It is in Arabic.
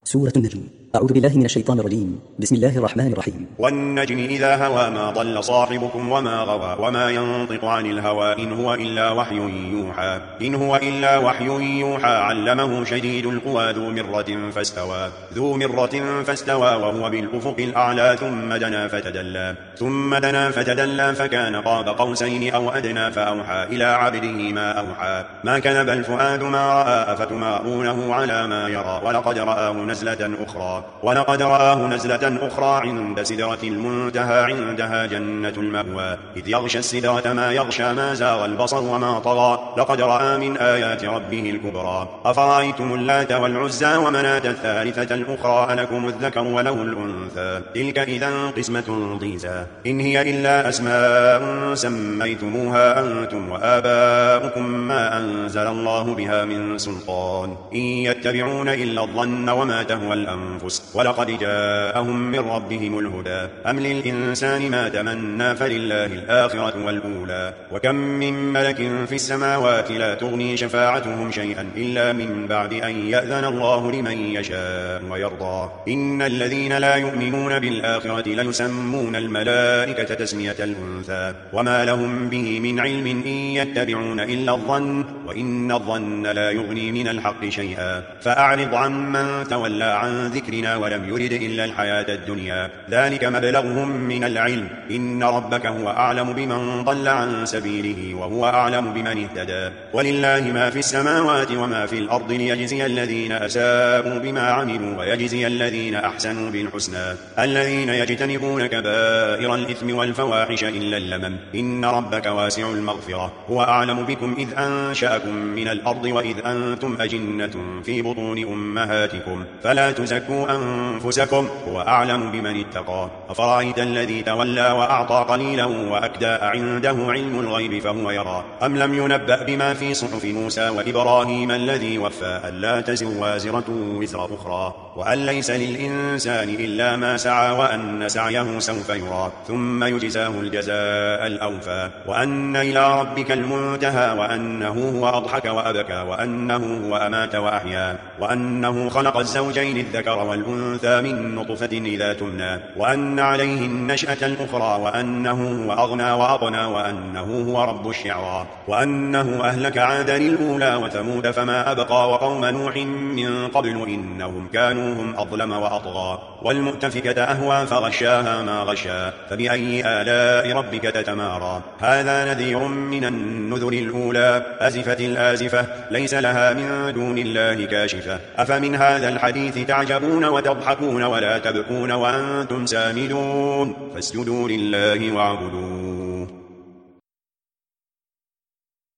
سورة النجم. أعوذ بالله من الشيطان الرجيم. بسم الله الرحمن الرحيم. والنجم إذا هوى ما ضل صاحبكم وما غوى وما ينطق عن الهوى إن هو إلا وحي يوحى علمه شديد القوى ذو مرة فاستوى وهو بالأفق الأعلى ثم دنا فتدلى فكان قاب قوسين أو أدنى فأوحى إلى عبده ما أوحى ما كذب الفؤاد ما رأى أفتمارونه على ما يرى ولقد رآه نزلة أخرى عند سدرة المنتهى عندها جنة المأوى إذ يغشى السدرة ما يغشى ما زاغ البصر وما طغى لقد رأى من آيات ربه الكبرى أفرأيتم اللات والعزى ومناة الثالثة الأخرى ألكم الذكر وله الأنثى تلك إذا قسمة ضيزى إن هي إلا أسماء سميتموها أنتم وآباؤكم ما أنزل الله بها من سلطان إن يتبعون إلا الظن وما تهوى الأنفس ولقد جاءهم من ربهم الهدى أم للإنسان ما تمنى فلله الآخرة والأولى وكم من ملك في السماوات لا تغني شفاعتهم شيئا إلا من بعد أن يأذن الله لمن يشاء ويرضى إن الذين لا يؤمنون بالآخرة ليسمون الملائكة تسمية الأنثى وما لهم به من علم إن يتبعون إلا الظن وإن الظن لا يغني من الحق شيئا فأعرض عمن تولى عن ذكرنا ولم يرد إلا الحياة الدنيا ذلك مبلغهم من العلم إن ربك هو أعلم بمن ضل عن سبيله وهو أعلم بمن اهتدى ولله ما في السماوات وما في الأرض ليجزي الذين أساءوا بما عملوا ويجزي الذين أحسنوا بالحسنى الذين يجتنبون كبائر الإثم والفواحش إلا اللمم إن ربك واسع المغفرة هو أعلم بكم إذ أنشأكم من الأرض وإذ أنتم أجنة في بطون أمهاتكم فلا تزكوا أنفسكم هو أعلم بمن اتقى أفرأيت الذي تولى وأعطى قليلا وأكدى عنده علم الغيب فهو يرى أم لم ينبأ بما في صحف موسى وإبراهيم الذي وفى ألا تزر وازرة وزر أخرى وأن ليس للإنسان إلا ما سعى وأن سعيه سوف يرى ثم يجزاه الجزاء الأوفى وأن إلى ربك المنتهى وأنه هو أضحك وأبكى وأنه هو أمات وأحيا وأنه خلق الزوجين الذكر والأنثى من نطفة إذا تمنى وأن عليه النشأة الأخرى وأنه هو أغنى وأقنى وأنه هو رب الشعرى وأنه أهلك عادا الأولى وثمود فما أبقى وقوم نوح من قبل إنهم كانوا هم أظلم وأطغى والمؤتفكة أهوى فغشاها ما غشا فبأي آلاء ربك تتمارى هذا نذير من النذر الأولى أزفت الآزفة ليس لها من دون الله كاشفة أفمن هذا الحديث تعجبون وتضحكون ولا تبكون وأنتم سامدون فاسجدوا لله واعبدوه